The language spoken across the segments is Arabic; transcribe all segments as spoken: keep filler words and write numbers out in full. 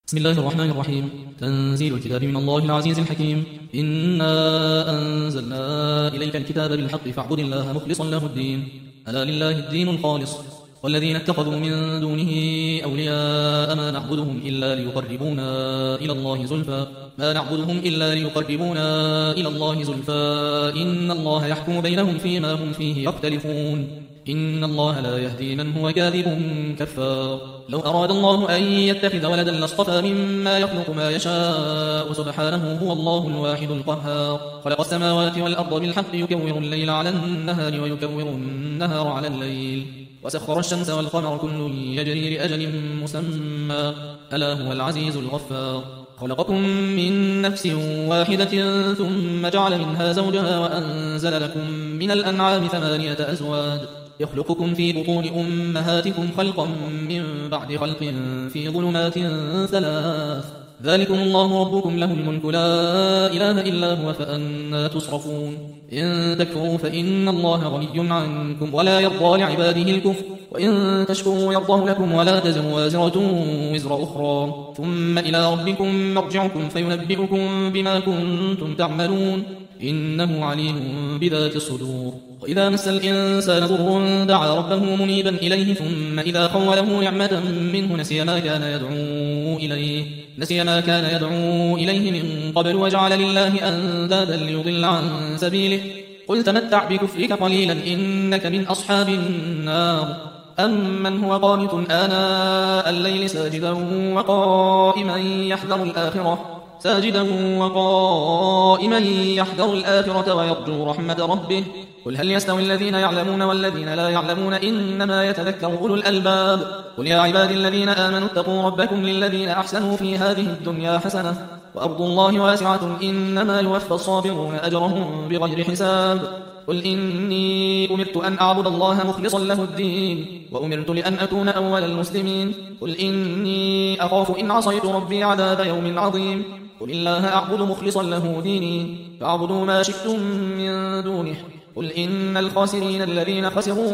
بسم الله الرحمن الرحيم. تنزيل الكتاب من الله العزيز الحكيم. إنا أنزلنا إليك الكتاب بالحق فاعبد الله مخلصا له الدين، ألا لله الدين الخالص، والذين اتخذوا من دونه أولياء ما نعبدهم إلا ليقربونا إلى الله زلفى ما نعبدهم إلا ليقربونا إلى الله زلفى إن الله يحكم بينهم فيما هم فيه يختلفون، إن الله لا يهدي من هو كاذب كفار. لو أراد الله أن يتخذ ولدا لاصطفى مما يخلق ما يشاء، سبحانه هو الله الواحد القهار. خلق السماوات والأرض بالحق يكور الليل على النهار ويكور النهار على الليل، وسخر الشمس والقمر كل يجري لأجل مسمى، ألا هو العزيز الغفار. خلقكم من نفس واحدة ثم جعل منها زوجها وأنزل لكم من الأنعام ثمانية أزواج، يخلقكم في بطون أمهاتكم خلقا من بعد خلق في ظلمات ثلاث، ذلكم الله ربكم له الملك لا إله إلا هو فأنا تصرفون. إن تكفروا فإن الله غني عنكم ولا يرضى لعباده الكفر، وإن تشكروا يرضه لكم ولا تزر وازرة وزر أخرى، ثم إلى ربكم مرجعكم فينبئكم بما كنتم تعملون، إنه عليم بذات الصدور. وإذا مس الإنسان ضر دعا ربه منيبا إليه، ثم إذا خوله نعمة منه نسي ما كان يدعو إليه نسي ما كان يدعو إليه من قبل وجعل لله أندادا ليضل عن سبيله. قل تمتع بكفرك قليلا إنك من أصحاب النار. أمن هو قانت آناء الليل ساجدا وقائما يحذر الآخرة ساجدا وقائما يحذر الآخرة ويرجو رحمة ربه. قل هل يستوي الذين يعلمون والذين لا يعلمون إنما يتذكر أولو الألباب. قل يا عبادي الذين آمنوا اتقوا ربكم للذين أحسنوا في هذه الدنيا حسنة وأرض الله واسعة إنما يوفى الصابرون أجرهم بغير حساب. قل إني أمرت أن أعبد الله مخلصا له الدين وأمرت لأن أكون أول المسلمين. قل إني أخاف إن عصيت ربي عذاب يوم عظيم. قل الله أعبد مخلصا له ديني فاعبدوا ما شئتم من دونه. قل إن الخاسرين الذين خسروا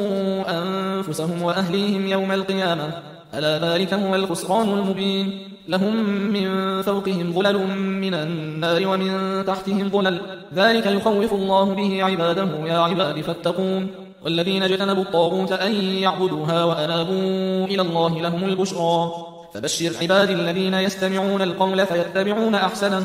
أنفسهم وأهليهم يوم القيامة، ألا ذلك هو الخسران المبين. لهم من فوقهم ظلل من النار ومن تحتهم ظلل، ذلك يخوف الله به عباده يا عباد فاتقون. والذين اجتنبوا الطاغوت أن يعبدوها وأنابوا إلى الله لهم البشرى. فبشر عبادي الذين يستمعون القول فيتبعون أحسنه،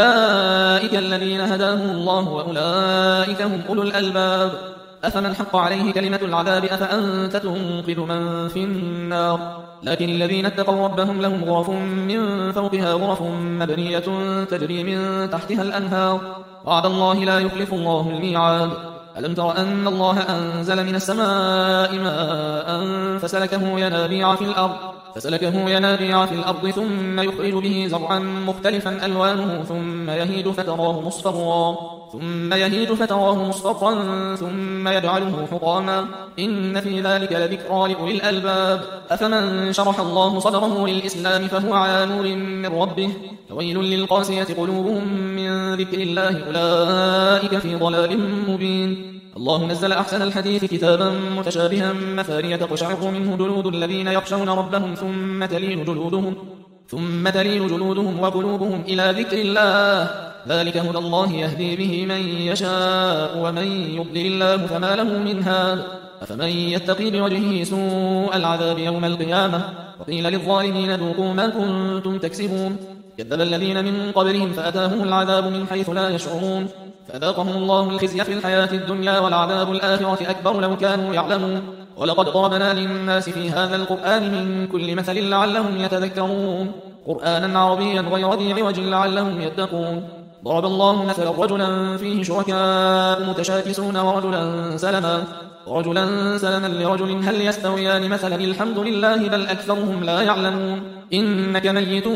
أولئك الذين هداهم الله وأولئك هم أولو الألباب. أفمن حق عليه كلمة العذاب أفأنت تنقذ من في النار. لكن الذين اتقوا ربهم لهم غرف من فوقها غرف مبنية تجري من تحتها الأنهار، وعد الله لا يخلف الله الميعاد. ألم تر أن الله أنزل من السماء ماء فسلكه ينابيع في الأرض فسلكه ينابيع في الأرض ثم يخرج به زرعا مختلفا ألوانه ثم يهيج فتراه مصفرا ثم يهيج فتراه مصفرا ثم يجعله حطاما، إن في ذلك لذكرى لأولي الألباب. أفمن شرح الله صدره للإسلام فهو على نور من ربه، فويل للقاسية قلوبهم من ذكر الله أولئك في ضلال مبين. الله نزل أحسن الحديث كتابا متشابها مثانية تقشعر منه جلود الذين يخشون ربهم ثم تلين جلودهم ثم تلين جلودهم وقلوبهم إلى ذكر الله، ذلك هدى الله يهدي به من يشاء ومن يضلل الله فما له من هاد. أفمن يتقي بوجهه سوء العذاب يوم القيامة وقيل للظالمين ذوقوا ما كنتم تكسبون. كذب الذين من قبلهم فأتاهم العذاب من حيث لا يشعرون، فذاقهم الله الخزي في الحياة الدنيا والعذاب الآخرة أكبر لو كانوا يعلمون. ولقد ضربنا للناس في هذا القرآن من كل مثل لعلهم يتذكرون، قرآنا عربيا غير ذي عوج لعلهم يتقون. ضرب الله مثلا رجلا فيه شركاء متشاكسون ورجلا سلما ورجلا سلما لرجل هل يستويان مثلا الحمد لله بل أكثرهم لا يعلمون. إنك ميت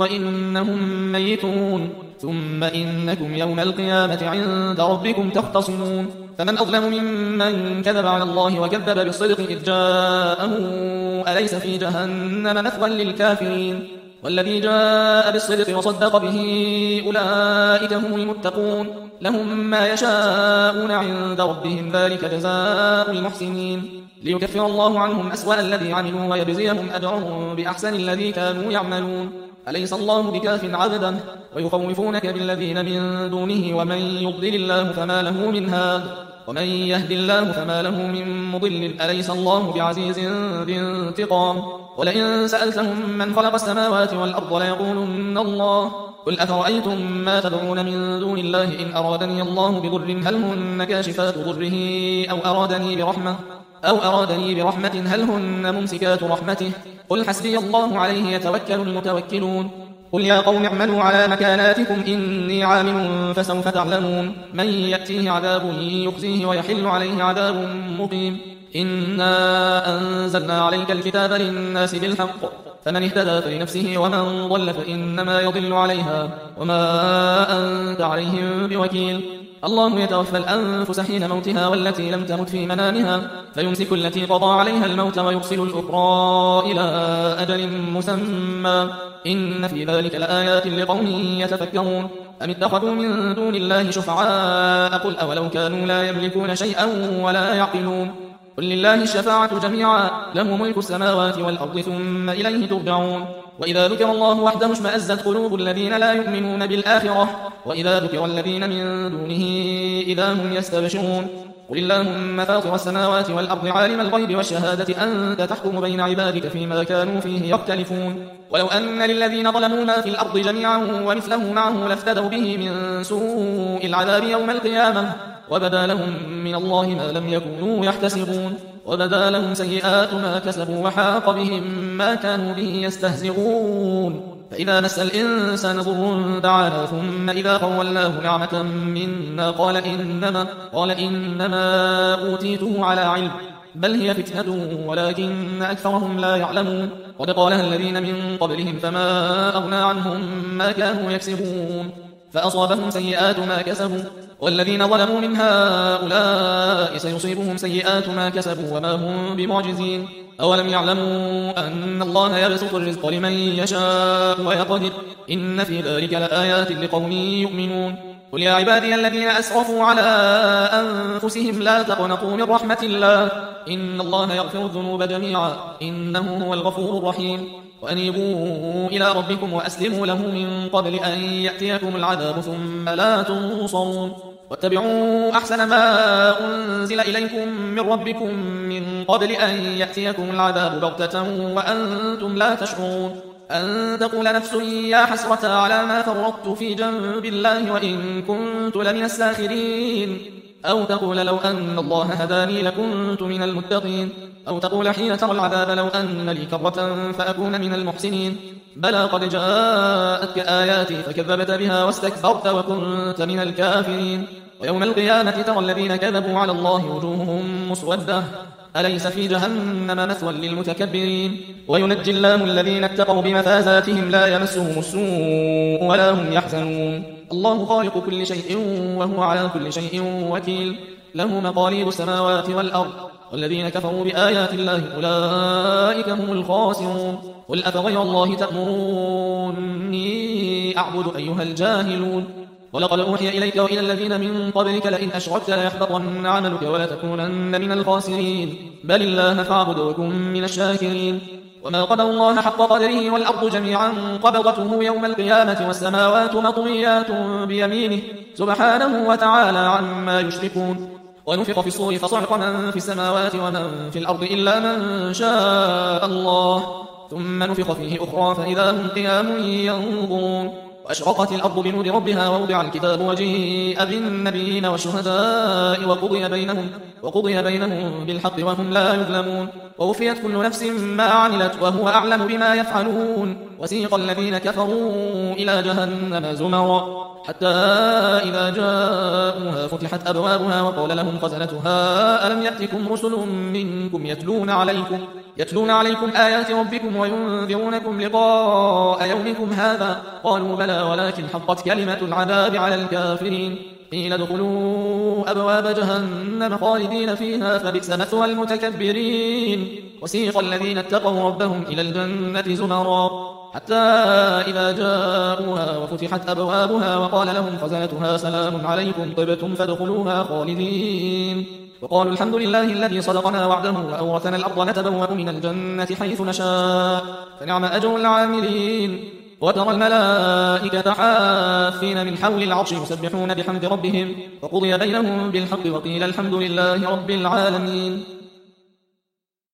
وإنهم ميتون ثم إنكم يوم القيامة عند ربكم تختصمون. فمن أظلم ممن كذب على الله وكذب بالصدق إذ جاءه أليس في جهنم مثوى للكافرين. والذي جاء بالصدق وصدق به أولئك هم المتقون، لهم ما يشاءون عند ربهم ذلك جزاء المحسنين. ليكفر الله عنهم أسوأ الذي عملوا ويجزيهم أجرهم بأحسن الذي كانوا يعملون. أليس الله بكاف عبدا ويخوفونك بالذين من دونه ومن يضلل الله فما له من هاد ومن يهد الله فما له من مضل أليس الله بعزيز ذي انتقام ولئن سألتهم من خلق السماوات والأرض ليقولن الله قل أفرأيتم ما تدعون من دون الله إن أرادني الله بضر هل هن كاشفات ضره أو أرادني برحمة أو أرادني برحمة هل هن ممسكات رحمته قل حسبي الله عليه يتوكل المتوكلون قل يا قوم اعملوا على مكاناتكم إني عامل فسوف تعلمون من يأتيه عذاب يخزيه ويحل عليه عذاب مقيم إنا أنزلنا عليك الكتاب للناس بالحق فمن اهتدى فلنفسه ومن ضل فإنما يضل عليها وما أنت عليهم بوكيل الله يتوفى الأنفس حين موتها والتي لم تمت في منامها فيمسك التي قضى عليها الموت ويرسل الأخرى إلى أجل مسمى إن في ذلك لآيات لقوم يتفكرون أم اتخذوا من دون الله شفعاء قل أولو كانوا لا يملكون شيئا ولا يعقلون قل لله الشفاعة جميعا له ملك السماوات والأرض ثم إليه ترجعون وإذا ذكر الله وحده اشمأزت قلوب الذين لا يؤمنون بالآخرة وإذا ذكر الذين من دونه إذا هم يستبشرون قل اللهم فاطر السماوات والأرض عالم الغيب والشهادة أنت تحكم بين عبادك فيما كانوا فيه يختلفون ولو أن للذين ظلموا ما في الأرض جميعا ومثله معه لافتدوا به من سوء العذاب يوم القيامة وبدا لهم من الله ما لم يكونوا يحتسبون وبدا لهم سيئات ما كسبوا وحاق بهم ما كانوا به يستهزئون فإذا مس الإنسان ضر دعانا ثم إذا خولناه نعمة منا قال إنما, قال إنما أوتيته على علم بل هي فتنة ولكن أكثرهم لا يعلمون قد قالها الذين من قبلهم فما أغنى عنهم ما كانوا يكسبون فأصابهم سيئات ما كسبوا والذين ظلموا من هؤلاء سيصيبهم سيئات ما كسبوا وما هم بمعجزين أولم يعلموا أن الله يبسط الرزق لمن يشاء ويقدر إن في ذلك لآيات لقوم يؤمنون قل يا عبادي الذين أسرفوا على أنفسهم لا تقنطوا من رحمة الله إن الله يغفر الذنوب جميعا إنه هو الغفور الرحيم وأنيبوا إلى ربكم وأسلموا له من قبل أن يأتيكم العذاب ثم لا تنصرون واتبعوا أحسن ما أنزل إليكم من ربكم من قبل أن يأتيكم العذاب بغتة وأنتم لا تشعرون أن تقول نفس يا حسرة على ما فرطت في جنب الله وإن كنت لمن الساخرين أو تقول لو أن الله هداني لكنت من المتقين أو تقول حين ترى العذاب لو أن لي كرة فأكون من المحسنين بلى قد جاءتك آياتي فكذبت بها واستكبرت وكنت من الكافرين ويوم القيامة ترى الذين كذبوا على الله وجوههم مسودة أليس في جهنم مثوى للمتكبرين وينجي الله الذين اتقوا بمفازاتهم لا يمسهم السوء ولا هم يحزنون الله خالق كل شيء وهو على كل شيء وكيل له مقاليد السماوات والأرض والذين كفروا بآيات الله أولئك هم الخاسرون قل أفغير الله تأمروني أعبد أيها الجاهلون ولقد أوحي إليك وإلى الذين من قبلك لئن أشركت ليحبطن عملك ولتكونن من الخاسرين بل الله فاعبد وكن من الشاكرين وما قدر الله حق قدره والأرض جميعا قبضته يوم القيامة والسماوات مطويات بيمينه سبحانه وتعالى عما يشركون ونفخ في الصور فصعق من في السماوات ومن في الأرض إلا من شاء الله ثم نفخ فيه أخرى فإذا هم قيام ينظرون وأشرقت الأرض بنور ربها ووضع الكتاب وجيء بالنبيين والشهداء وقضي بينهم, وقضي بينهم بالحق وهم لا يظلمون ووفيت كل نفس ما عملت وهو أعلم بما يفعلون وسيق الذين كفروا إلى جهنم زمرا حتى إذا جاءوها فتحت أبوابها وقال لهم خزنتها ألم يأتكم رسل منكم يتلون عليكم, يتلون عليكم آيات ربكم وينذرونكم لقاء يومكم هذا قالوا بلى ولكن حقت كلمة العذاب على الكافرين قيل ادخلوا أبواب جهنم خالدين فيها فبئس مثوى المتكبرين وسيق الذين اتقوا ربهم إلى الجنة زمرا حتى إذا جاءوها وفتحت أبوابها وقال لهم خزنتها سلام عليكم طبتم فادخلوها خالدين وقالوا الحمد لله الذي صدقنا وعده وأورثنا الأرض نتبوأ من الجنة حيث نشاء فنعم أجر العاملين وترى الملائكة حافين من حول العرش يسبحون بحمد ربهم وقضي بينهم بالحق وقيل الحمد لله رب العالمين.